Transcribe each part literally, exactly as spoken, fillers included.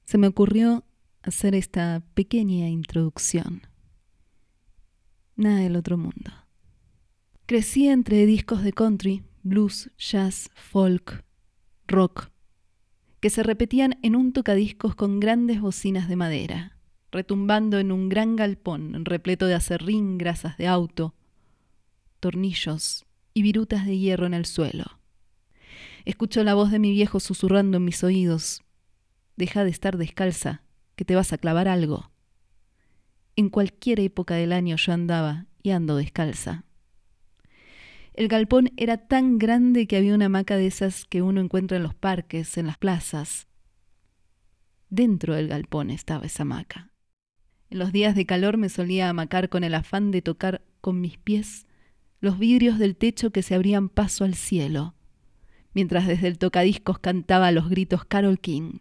se me ocurrió hacer esta pequeña introducción. Nada del otro mundo. Crecí entre discos de country, blues, jazz, folk, rock, que se repetían en un tocadiscos con grandes bocinas de madera, retumbando en un gran galpón repleto de acerrín, grasas de auto, tornillos y virutas de hierro en el suelo. Escucho la voz de mi viejo susurrando en mis oídos: deja de estar descalza, que te vas a clavar algo. En cualquier época del año yo andaba y ando descalza. El galpón era tan grande que había una hamaca de esas que uno encuentra en los parques, en las plazas. Dentro del galpón estaba esa hamaca. En los días de calor me solía hamacar con el afán de tocar con mis pies los vidrios del techo que se abrían paso al cielo, mientras desde el tocadiscos cantaba a los gritos Carole King.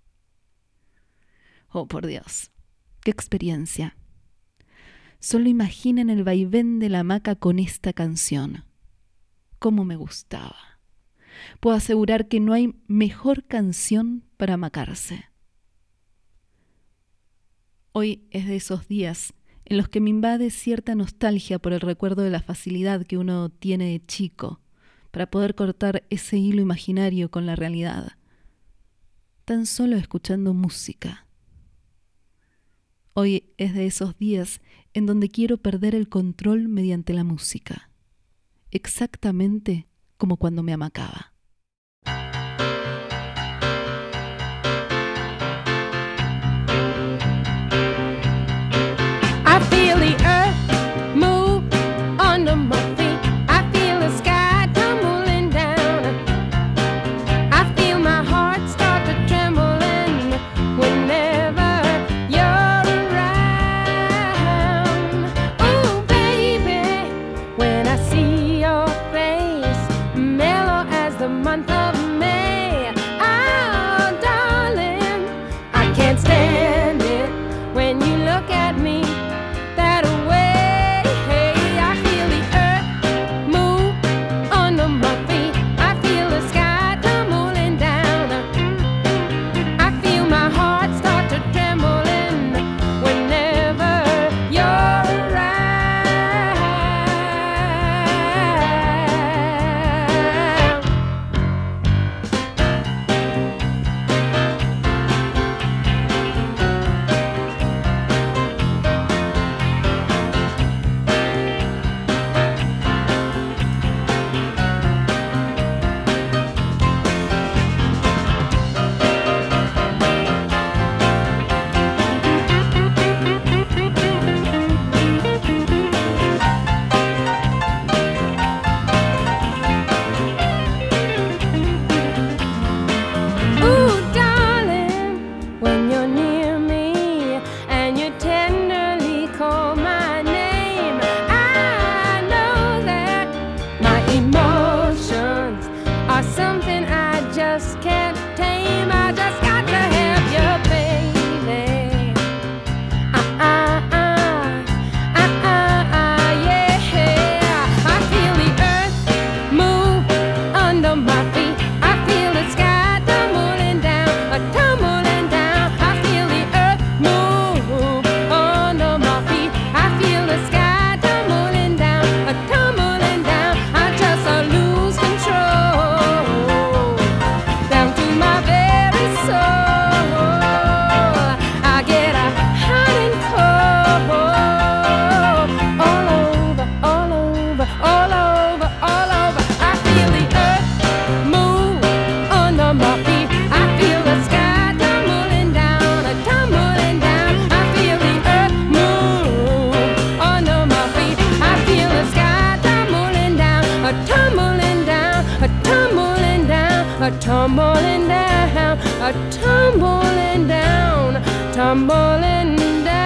Oh, por Dios, qué experiencia. Solo imaginen el vaivén de la hamaca con esta canción. Cómo me gustaba. Puedo asegurar que no hay mejor canción para hamacarse. Hoy es de esos días en los que me invade cierta nostalgia por el recuerdo de la facilidad que uno tiene de chico para poder cortar ese hilo imaginario con la realidad, tan solo escuchando música. Hoy es de esos días en donde quiero perder el control mediante la música, exactamente como cuando me hamacaba. I feel the earth move under my feet. I feel the sky tumbling down. I feel my heart start to trembling whenever you're around. Oh, baby, when I see your face, mellow as the month of May. Oh, darling, I can't stand it when you look at me that way. I feel the earth move under my feet. I feel the sky tumbling down. I feel my heart start to trembling whenever you're around. Ooh, darling, when you're near me and you tenderly call my name, I know that my emotions are something I just can't tame. I just got to have you, baby. Uh-uh-uh, uh-uh-uh, yeah. I feel the earth move under my feet. I feel the sky tumbling down, a tumbling down. I feel the earth move under my feet. I feel the sky tumbling down, a tumbling down. I just uh, lose control down to my very soul. I get a hot and cold all over, all over, all over, all over. I feel the earth move under my feet. I feel the sky tumbling down, a tumbling down. I feel the earth move under my feet. I feel the sky tumbling down, a tumbling down, a tumbling down, a tumbling down, a tumbling down, tumbling down.